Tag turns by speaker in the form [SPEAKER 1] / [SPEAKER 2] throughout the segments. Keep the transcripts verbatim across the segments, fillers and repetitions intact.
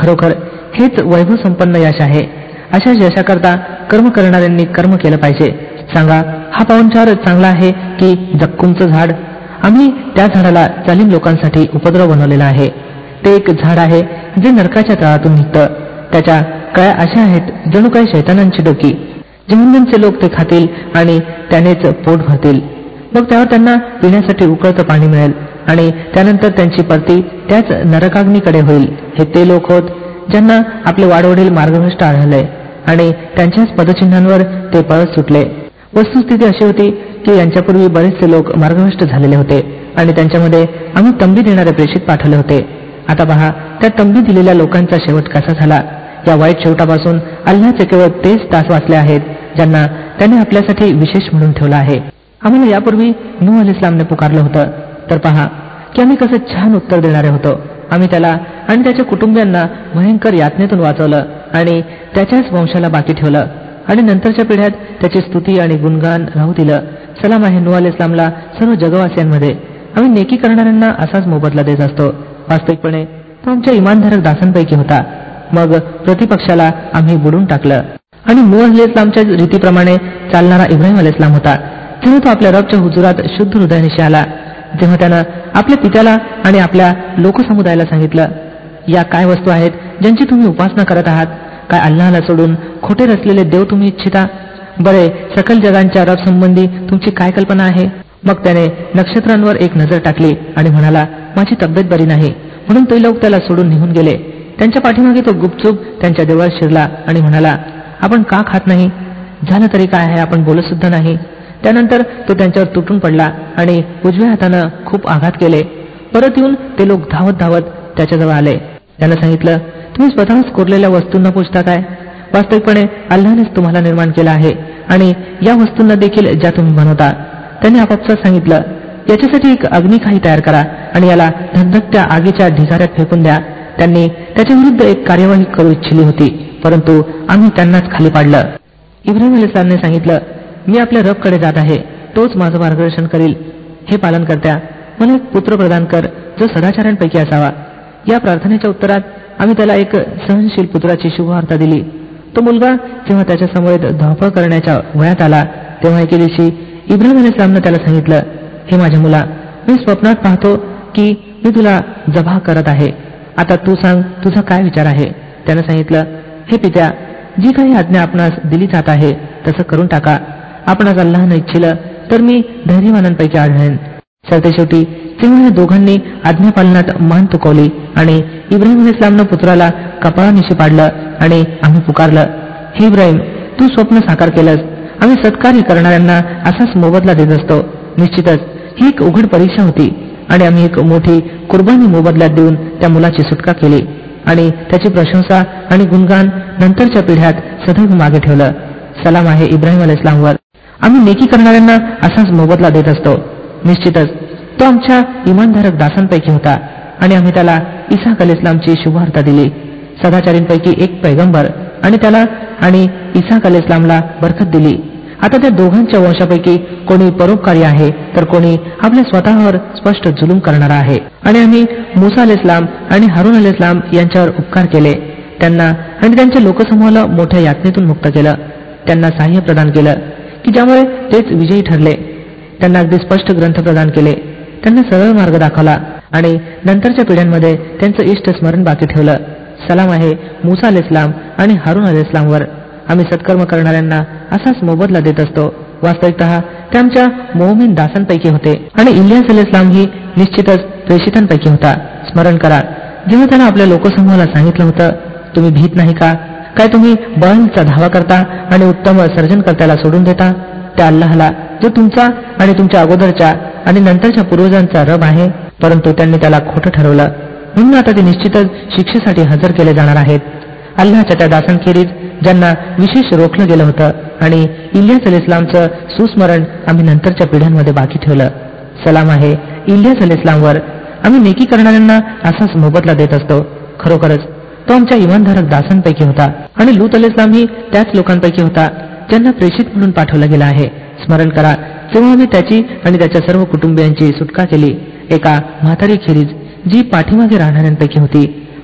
[SPEAKER 1] खरोखर हेच वैभव संपन्न यश आहे. अशा यशाकरता कर्म करणाऱ्यांनी कर्म केलं पाहिजे. सांगा, हा पाहुणचार चांगला आहे की जक्कूमचं झाड? आम्ही त्या झाडाला जालिम लोकांसाठी उपद्रव बनवलेला आहे. ते एक झाड आहे जे नरकाच्या तळातून निघतं. त्याच्या कळ्या अशा आहेत जणू काही शैतानांची डोकी. जहन्नमचे लोक ते खातील आणि त्यानेच पोट भरतील. मग त्यावर त्यांना पिण्यासाठी उकळतं पाणी मिळेल आणि त्यानंतर त्यांची परती त्याच नरकाग्नीकडे होईल. हे ते लोक होत ज्यांना आपले वाडवडील मार्गभ्रष्ट आढळले आणि त्यांच्याच पदचिन्हांवर ते पळत सुटले. वस्तुस्थिती अशी होती की यांच्यापूर्वी बरेचसे लोक मार्गभ्रष्ट झालेले होते आणि त्यांच्यामध्ये आम्ही तंबी देणारे प्रेषित पाठवले होते. आता पहा, त्या तंबी दिलेल्या लोकांचा शेवट कसा झाला. या वाईट शेवटापासून अल्लाहचे केवळ तेच दास वाचले आहेत ज्यांना त्याने आपल्यासाठी विशेष म्हणून ठेवला आहे. आम्हाला यापूर्वी नूह अलैहिस्सलामने पुकारलं होतं, तर पहा की आम्ही कसं छान उत्तर देणारे होतो. आम्ही त्याला आणि त्याच्या कुटुंबियांना भयंकर यातनेतून वाचवलं आणि त्याच्याच वंशाला बाकी ठेवलं आणि नंतरच्या पिढ्यात त्याची स्तुती आणि गुणगान राहू दिलं. सलाम आहे नूह अलैहिस्सलामला सर्व जगवासियांमध्ये. आम्ही नेकी करणाऱ्यांना असाच मोबदला देत असतो. वास्तविकपणे तो आमच्या इमानधारक दासांपैकी होता. मग प्रतिपक्षाला आम्ही बुडून टाकलं. आणि नूह अलैहिस्सलामच्या रीतीप्रमाणे चालणारा इब्राहिम अलैहिस्सलाम होता. जेव्हा तो आपल्या रबच्या हुजुरात शुद्ध हृदयानिशी आला, तेव्हा त्यानं आपल्या पित्याला आणि आपल्या लोकसमुदायाला सांगितलं, या काय वस्तू आहेत ज्यांची तुम्ही उपासना करत आहात? काय अल्लाहला सोडून खोटे रचलेले देव तुम्ही इच्छिता? बरे, सकल जगांच्या रब संबंधी तुमची काय कल्पना आहे? मग त्याने नक्षत्रांवर एक नजर टाकली आणि म्हणाला, माझी तब्येत बरी नाही, म्हणून ते लोक त्याला सोडून निघून गेले. त्यांच्या पाठीमागे तो गुपचूप त्यांच्या देवळात शिरला आणि म्हणाला, आपण का खात नाही? झालं तरी काय आहे, आपण बोलत सुद्धा नाही. त्यानंतर तो त्यांच्यावर तुटून पडला आणि उजव्या हातानं खूप आघात केले. परत येऊन ते लोक धावत धावत त्याच्याजवळ आले. त्यानं सांगितलं, तुम्ही स्वतःच कोरलेल्या वस्तूंना पूजता काय? वास्तविकपणे अल्लाहनेच तुम्हाला निर्माण केला आहे आणि या वस्तूंना देखील ज्या तुम्ही बनवता. त्याने आपापसात सांगितलं, याच्यासाठी एक अग्निखाई तयार करा आणि याला धगधगत्या आगीच्या ढिगाऱ्यात फेकून द्या. त्यांनी त्याच्या विरुद्ध एक कार्यवाही करू इच्छिली होती, परंतु आम्ही त्यांनाच खाली पाडलं. इब्राहिम अलैहिस्सलामने सांगितलं, मी आपल्या रबकडे जात आहे, तोच माझं मार्गदर्शन करील. हे पालन करत्या, मला एक पुत्र प्रदान कर जो सदाचार्यांपैकी असावा. या प्रार्थनेच्या उत्तरात आम्ही त्याला एक सहनशील पुत्राची शुभवार्ता दिली. तो मुलगा जेव्हा त्याच्या समोर धावपळ करण्याच्या वयात आला, तेव्हा एके दिवशी इब्राहिम अलैहिस्सलामने त्याला सांगितलं, हे माझ्या मुला, मी स्वप्नात पाहतो की मी तुला जबाह करत आहे. आता तू सांग, तुझा काय विचार आहे? त्यानं सांगितलं, हे पित्या, जी काही आज्ञा आपणास दिली जात आहे तसं करून टाका. आपणास अल्लाहनं इच्छिलं तर मी धैर्यवानांपैकी आढळेन. सरतेशेवटी तेव्हा या दोघांनी आज्ञापालनात मान तुकवली आणि इब्राहिम अलैहिस्सलामनं पुत्राला कपाळानिशी पाडलं आणि आम्ही पुकारलं, हे इब्राहिम, तू स्वप्न साकार केलंस. आम्ही सत्कार्य करणाऱ्यांना असाच मोबदला देत असतो. निश्चितच ही एक उघड परीक्षा होती आणि आम्ही एक मोठी कुर्बानी मोबदल्यात देऊन त्या मुलाची सुटका केली आणि त्याची प्रशंसा आणि गुणगान नंतरच्या पिढ्यात सदैव मागे ठेवलं. सलाम आहे इब्राहिम अलैहिस्सलामवर. आम्ही नेकी करणाऱ्यांना असाच मोबदला देत असतो. निश्चितच तो आमच्या इमानधारक दासांपैकी होता आणि आम्ही त्याला इसाक अलैहिस्सलामची शुभवार्ता दिली, सदाचारींपैकी एक पैगंबर, आणि त्याला आणि इसाक अलैहिस्सलामला बरकत दिली. आता त्या दोघांच्या वंशापैकी कोणी परोपकारी आहे तर कोणी आपल्या स्वतःवर स्पष्ट जुलूम करणारा आहे. आणि आम्ही मूसा अलैहिस्सलाम आणि हारून अलैहिस्सलाम यांच्यावर उपकार केले. त्यांना आणि त्यांच्या लोकसमूहाला मोठ्या यातनेतून मुक्त केलं. त्यांना सहाय्य प्रदान केलं की ज्यामुळे तेच विजयी ठरले. त्यांना अगदी स्पष्ट ग्रंथ प्रदान केले. त्यांना सरळ मार्ग दाखवला आणि नंतरच्या पिढ्यांमध्ये त्यांचं इष्ट स्मरण बाकी ठेवलं. सलाम आहे मूसा अलैहिस्सलाम आणि हारून अलैहिस्सलामवर. आम्ही सत्कर्म करणाऱ्यांना असाच मोबदला देत असतो. वास्तविकतः ते आमच्या मोमीन दासांपैकी होते. आणि इलियास अलैहिस्सलाम ही निश्चितच प्रेषितांपैकी होता. स्मरण करा, जेव्हा त्यानं आपल्या लोकसमूहाला सांगितलं होतं, तुम्ही भीत नाही का? काय तुम्ही बळचा धावा करता आणि उत्तम सर्जनकर्त्याला सोडून देता? त्या अल्लाहला जो तुमचा आणि तुमच्या अगोदरच्या आणि नंतरच्या पूर्वजांचा रब आहे. परंतु त्यांनी त्याला खोटं ठरवलं, म्हणून आता ते निश्चितच शिक्षेसाठी हजर केले जाणार आहेत. अल्लाहच्या त्या दासांखेरीज ज्यांना विशेष रोखलं गेलं होतं आणि इलियास अलैहिस्सलामचं सुस्मरण आम्ही नंतरच्या पिढ्यांमध्ये बाकी ठेवलं. सलाम आहे इलियास अलैहिस्सलामवर. आम्ही नेकी करणाऱ्यांना असाच मोबदला देत असतो. खरोखरच तो आमच्या इमानधारक दासांपैकी होता. आणि लूत अलैहिस्सलाम ही त्याच लोकांपैकी होता ज्यांना प्रेषित म्हणून पाठवलं गेलं आहे. स्मरण करा, जेव्हा आम्ही त्याची आणि त्याच्या सर्व कुटुंबियांची सुटका केली, एका म्हातारी खेरीज जी पाठीमागे राहणाऱ्यांपैकी होती.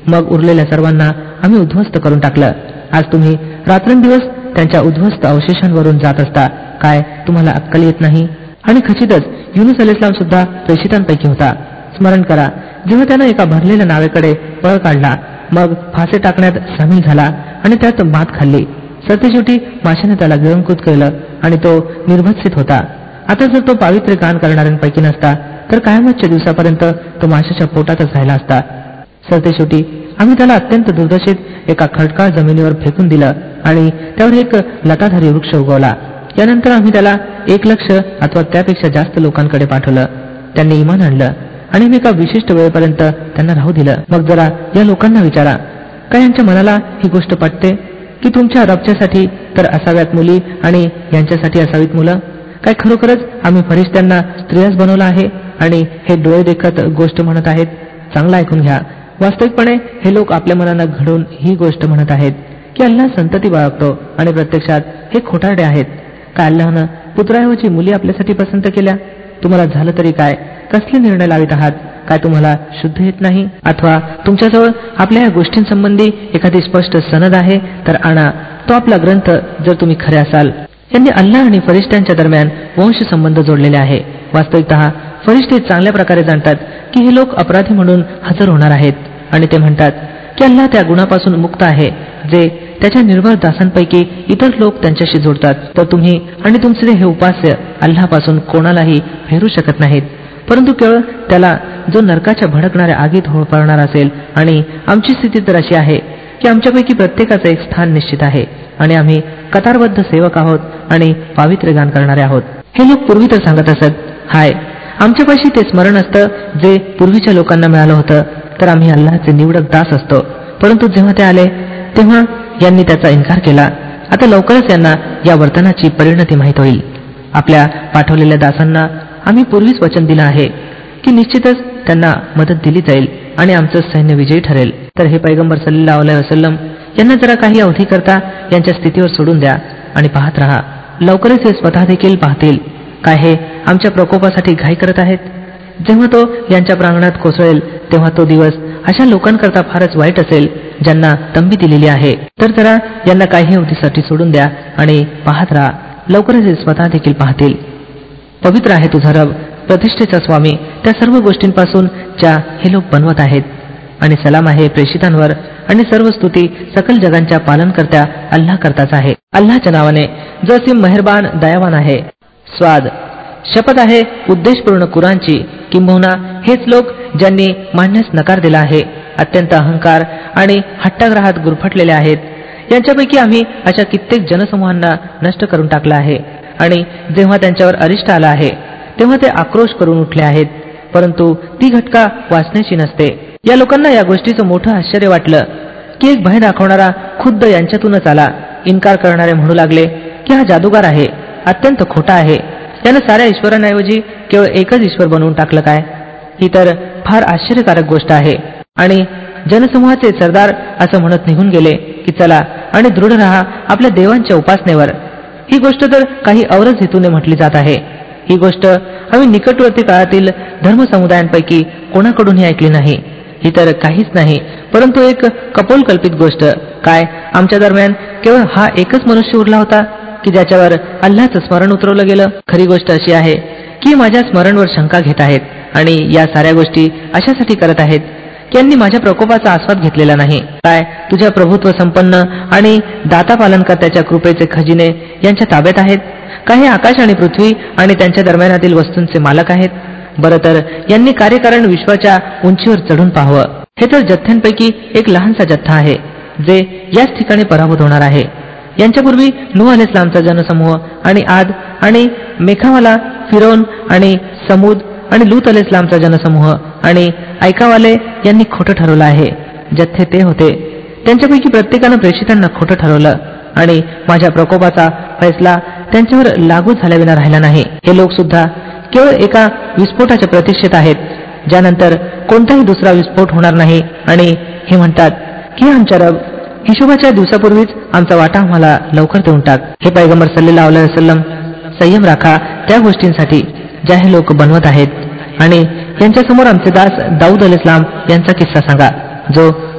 [SPEAKER 1] मग उरलेल्या सर्वांना आम्ही उद्ध्वस्त करून टाकलं. आज तुम्ही रात्रंदिवस त्यांच्या उद्ध्वस्त अवशेषांवरून जात असता. काय तुम्हाला अक्कल येत नाही? आणि खचितच युनुस अलैहिस्सलाम सुद्धा प्रेषितांपैकी होता. स्मरण करा, जेव्हा त्यानं एका भरलेल्या नावेकडे पळ काढला, मग फासे टाकण्यात सामील झाला आणि त्यात मात खाल्ली. सरतेशेवटी माशाने त्याला गिळंकृत केलं आणि तो निर्भत्सित होता. आता जर तो पावित्र्य गान करणाऱ्यांपैकी नसता तर कायमतच्या दिवसापर्यंत तो माशाच्या पोटातच राहिला असता. सरतेशेवटी आम्ही त्याला अत्यंत दुर्दशेत एका खडकाळ जमिनीवर फेकून दिलं आणि त्यावर एक लताधारी वृक्ष उगवला. यानंतर आम्ही त्याला एक लक्ष अथवा त्यापेक्षा जास्त लोकांकडे पाठवलं. त्यांनी इमान आणलं आणि मी एका विशिष्ट वेळेपर्यंत त्यांना राहू दिलं. मग जरा या लोकांना विचारा, काय यांच्या मनाला ही गोष्ट पटते की तुमच्या रबच्यासाठी तर असाव्यात मुली आणि यांच्यासाठी असावीत मुलं? काय खरोखरच आम्ही फरिश्त्यांना स्त्रियाच बनवलं आहे आणि हे डोळे देखत गोष्ट म्हणत आहेत? चांगलं ऐकून घ्या. वास्तविकपणे हे लोक आपल्या मनानं घडून ही गोष्ट म्हणत आहेत की अल्लाह संतती बाळगतो आणि प्रत्यक्षात हे खोटारडे आहेत. काय अल्लाहनं पुत्राऐवजी मुली आपल्यासाठी पसंत केल्या? तुम्हाला झालं तरी काय? कसले निर्णय लावित आहात? काय तुम्हाला शुद्ध येत नाही? अथवा तुमच्याजवळ आपल्या या गोष्टींसंबंधी एखादी स्पष्ट सनद आहे तर आणा, तो आपला ग्रंथ, जर तुम्ही खरे असाल. यांनी अल्लाह आणि फरिश्त्यांच्या दरम्यान वंश संबंध जोडलेले आहे. वास्तविकतः फरिश्ते चांगल्या प्रकारे जाणतात की हे लोक अपराधी म्हणून हजर होणार आहेत आणि ते म्हणतात की अल्लाह त्या गुणापासून मुक्त आहे जे त्याच्या निर्भर दासांपैकी इतर लोक त्यांच्याशी जोडतात. तर तुम्ही आणि तुमचे हे उपास्य अल्लापासून कोणालाही फेरू शकत नाहीत, परंतु केवळ त्याला जो नरकाच्या भडकणाऱ्या आगीत होळपाळणार असेल. आणि आमची स्थिती तर अशी आहे की आमच्यापैकी प्रत्येकाचं एक स्थान निश्चित आहे आणि आम्ही कतारबद्ध सेवक आहोत आणि पावित्र्य गान करणारे आहोत. हे लोक पूर्वी तर सांगत असत, हाय, आमच्यापाशी ते स्मरण असतं जे पूर्वीच्या लोकांना मिळालं होतं, तर आम्ही अल्लाहचे निवडक दास असतो. परंतु जेव्हा ते आले तेव्हा यांनी त्याचा इन्कार केला. आता लवकरच यांना या वर्तनाची परिणती माहीत होईल. आपल्या पाठवलेल्या दासांना आम्ही पूर्वीच वचन दिलं आहे की निश्चितच त्यांना मदत दिली जाईल आणि आमचं सैन्य विजयी ठरेल. तर हे पैगंबर सल्लल्लाहु अलैहि वसल्लम यांना जरा काही अवधी करता यांच्या स्थितीवर सोडून द्या आणि पाहत राहा. लवकरच हे स्वतः देखील पाहतील. काय हे आमच्या प्रकोपासाठी घाई करत आहेत? जेव्हा तो यांच्या प्रांगणात कोसळेल तेव्हा तो दिवस अशा लोकांकरता फारच वाईट असेल ज्यांना तंबी दिलेली आहे. तर जरा यांना काही अवधीसाठी सोडून द्या आणि पाहत राहा. लवकरच हे स्वतः देखील पाहतील. पवित्र आहे तुझा रब, प्रतिष्ठेचा स्वामी, त्या सर्व गोष्टींपासून ज्या हे लोक बनवत आहेत. आणि सलाम आहे प्रेषितांवर आणि सर्व स्तुती सकल जगांच्या पालनकर्त्या अल्लाह करताच आहे. अल्लाहच्या नावाने जो असीम मेहरबान दयावान आहे. स्वाद, शपथ आहे उद्देशपूर्ण कुराणची, किंबहुना हेच लोक ज्यांनी मानण्यास नकार दिला आहे, अत्यंत अहंकार आणि हट्टाग्रहात गुरफटलेले आहेत. यांच्यापैकी आम्ही अशा कित्येक जनसमूहांना नष्ट करून टाकला आहे आणि जेव्हा त्यांच्यावर अरिष्ट आला आहे तेव्हा ते आक्रोश करून उठले आहेत, परंतु ती घटका वाचण्याची नसते. या लोकांना या गोष्टीचं मोठं आश्चर्य वाटलं की एक भय दाखवणारा खुद्द यांच्यातूनच आला. इन्कार करणारे म्हणू लागले की हा जादूगार आहे, अत्यंत खोटा आहे. यानं साऱ्या ईश्वरांऐवजी केवळ एकच ईश्वर बनवून टाकलं काय? ही तर फार आश्चर्यकारक गोष्ट आहे. आणि जनसमूहाचे सरदार असं म्हणत निघून गेले की चला आणि दृढ राहा आपल्या देवांच्या उपासनेवर. ही गोष्ट तर काही औरच हेतूने म्हटली जात आहे. ही गोष्ट आम्ही निकटवर्ती काळातील धर्मसमुदायांपैकी कोणाकडूनही ऐकली नाही. ही तर काहीच नाही परंतु एक कपोलकल्पित गोष्ट. काय आमच्या दरम्यान केवळ हा एकच मनुष्य उरला होता की ज्याच्यावर अल्लाहचं स्मरण उतरवलं गेलं? खरी गोष्ट अशी आहे की माझ्या स्मरणवर शंका घेत आहेत आणि या साऱ्या गोष्टी अशासाठी करत आहेत की यांनी माझ्या प्रकोपाचा आस्वाद घेतलेला नाही. काय तुझ्या प्रभुत्व संपन्न आणि दाता पालनकर्त्याच्या कृपेचे खजिने यांच्या ताब्यात आहेत? काही आकाश आणि पृथ्वी आणि त्यांच्या दरम्यानातील वस्तूंचे मालक आहेत? बरं, तर यांनी कार्यकारण विश्वाच्या उंचीवर चढून पाहावं. हे तर जथ्थ्यांपैकी एक लहानसा जथ्था आहे जे याच ठिकाणी पराभूत होणार आहे. यांच्यापूर्वी नूह अलैहिस्सलामचा जनसमूह आणि आद आणि मेखावाला, फिरौन आणि समूद आणि लूत अलैहिस्सलामचा जनसमूह आणि ऐकावाले यांनी खोटं ठरवलं आहे. जथ्थे ते होते, त्यांच्यापैकी प्रत्येकानं प्रेषितांना खोटं ठरवलं आणि माझ्या प्रकोपाचा फैसला त्यांच्यावर लागू झाल्याविना राहिला नाही. हे लोक सुद्धा केवळ एका विस्फोटाच्या प्रतीक्षेत आहेत ज्यानंतर कोणताही दुसरा विस्फोट होणार नाही आणि हे म्हणतात की आमच्या रब, हिशोबाच्या दिवसापूर्वीच आमचा वाटा आम्हाला लवकर देऊन टाक. हे पैगंबर सल्लल्लाहु अलैहि वसल्लम, संयम राखा त्या गोष्टींसाठी ज्या हे लोक बनवत आहेत आणि यांच्यासमोर आमचे दास दाऊद अलैहिस्सलाम यांचा किस्सा सांगा जो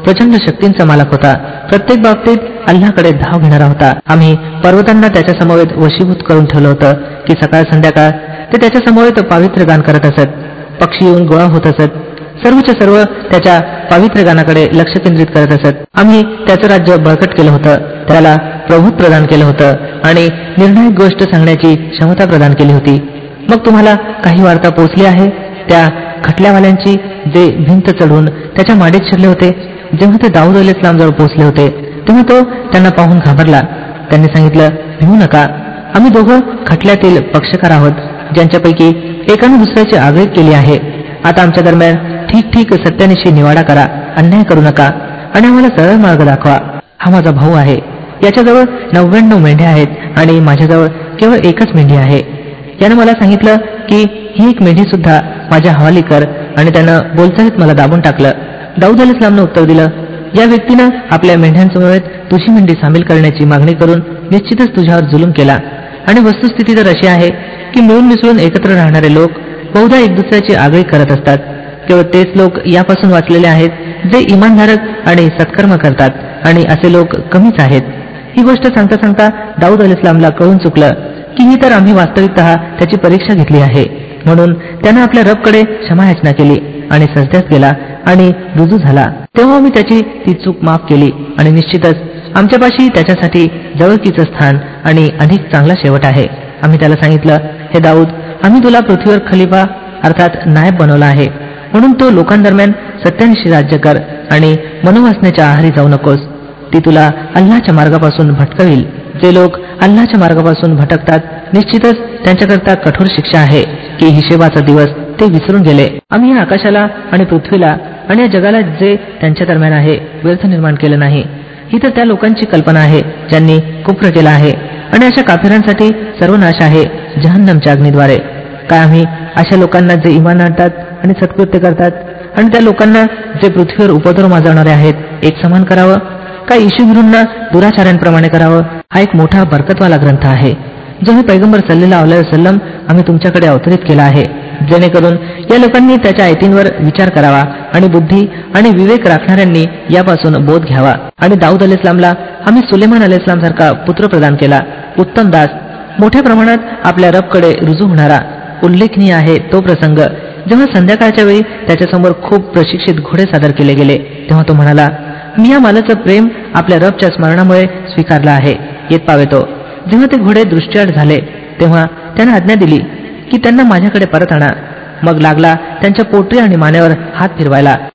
[SPEAKER 1] प्रचंड शक्तींचा मालक होता. प्रत्येक बाबतीत अल्लाकडे धाव घेणारा होता. आम्ही पर्वतांना त्याच्या समवेत वशीभूत करून ठेवलं होतं की सकाळ संध्याकाळ ते त्याच्या समवेत पावित्र्य गान करत असत. पक्षी येऊन गोळा होत असत. सर्वच्या सर्व त्याच्या पावित्र्य गानाकडे लक्ष केंद्रित करत असत. आम्ही त्याचं राज्य बळकट केलं होतं, त्याला प्रभुत्व प्रदान केलं होतं आणि निर्णायक गोष्ट सांगण्याची क्षमता प्रदान केली होती. मग तुम्हाला काही वार्ता पोहोचली आहे त्या खटल्यावाल्यांची जे भिंत चढून त्याच्या माडीत शिरले होते. जेव्हा ते दाऊद अलैहिस्सलामजवळ पोहोचले होते तेव्हा तो त्यांना पाहून घाबरला. त्यांनी सांगितलं, भिवू नका, आम्ही दोघं खटल्यातील पक्षकार आहोत, ज्यांच्यापैकी एकाने दुसऱ्याची आगळीक केली आहे. आता आमच्या दरम्यान ठीक ठीक सत्यानिशी निवाडा करा, अन्याय करू नका आणि आम्हाला सरळ मार्ग दाखवा. हा माझा भाऊ आहे, याच्याजवळ नव्याण्णव मेंढ्या आहेत आणि माझ्याजवळ केवळ एकच मेंढी आहे. यानं मला सांगितलं की ही एक मेंढी सुद्धा माझ्या हवाली कर आणि त्यानं बोलचालीत मला दाबून टाकलं. दाऊद अलैहिस्सलामनं उत्तर दिलं, या व्यक्तीनं आपल्या मेंढ्यांसमवेत तुझी मेंढी सामील करण्याची मागणी करून निश्चितच तुझ्यावर जुलूम केला आणि वस्तुस्थिती तर अशी आहे की मिळून मिसळून एकत्र राहणारे लोक बहुधा एक दुसऱ्याची आगळी करत असतात. केवळ तेच लोक यापासून वाचलेले आहेत जे इमानधारक आणि सत्कर्म करतात आणि असे लोक कमीच आहेत. ही गोष्ट सांगता सांगता दाऊद अलैहिस्सलामला कळून चुकलं की ही तर आम्ही वास्तविकतः त्याची परीक्षा घेतली आहे. म्हणून त्यानं आपल्या रबकडे क्षमायाचना केली आणि सजद्यास गेला आणि रुजू झाला. तेव्हा आम्ही त्याची ती चूक माफ केली आणि निश्चितच आमच्यापाशी त्याच्यासाठी जवळकीचं स्थान आणि अधिक चांगला शेवट आहे. आम्ही त्याला सांगितलं, हे दाऊद, आम्ही तुला पृथ्वीवर खलिफा अर्थात नायब बनवला आहे, म्हणून तो लोकांदरम्यान सत्यानिशी राज्य कर आणि मनोवासनेच्या आहारी जाऊ नकोस. ती तुला अल्लाच्या मार्गापासून भटकवेल. जे लोक अल्लाच्या मार्गापासून भटकतात निश्चितच त्यांच्याकरता कठोर शिक्षा आहे की हिशेबाचा दिवस ते विसरून गेले. आम्ही या आकाशाला आणि पृथ्वीला आणि या जगाला जे त्यांच्या दरम्यान आहे व्यर्थ निर्माण केलं नाही. ही तर त्या लोकांची कल्पना आहे ज्यांनी कुफ्र केला आहे आणि अशा काफिरांसाठी सर्वनाश आहे जहन्नमच्या अग्नीद्वारे. काय आम्ही अशा लोकांना जे इमान आणतात आणि सत्कृत्य करतात आणि त्या लोकांना जे पृथ्वीवर उपद्रव माजवणारे आहेत एक समान करावं? काय ईशुभिरूंना दुराचार्यांप्रमाणे करावं? हा एक मोठा बरकतवाला ग्रंथ आहे जो मी पैगंबर सल्लल्लाहु अलैहि वसल्लम आम्ही तुमच्याकडे अवतरित केला आहे, जेणेकरून या लोकांनी त्याच्या आयतींवर विचार करावा आणि बुद्धी आणि विवेक राखणाऱ्यांनी यापासून बोध घ्यावा. आणि दाऊद अलैहिस्सलामला आम्ही सुलेमान अलैहिस्सलाम सारखा पुत्र प्रदान केला, उत्तम दास, मोठ्या प्रमाणात आपल्या रबकडे रुजू होणारा. उल्लेखनीय आहे तो प्रसंग जेव्हा संध्याकाळच्या वेळी त्याच्यासमोर खूप प्रशिक्षित घोडे सादर केले गेले तेव्हा तो म्हणाला, मी या मालाचं प्रेम आपल्या रबच्या स्मरणामुळे स्वीकारलं आहे. येत पावेतो जेव्हा ते घोडे दृष्टीआड झाले तेव्हा त्याने आज्ञा दिली की त्यांना माझ्याकडे परत आणा. मग लागला त्यांच्या पोटरी आणि मानेवर हात फिरवायला.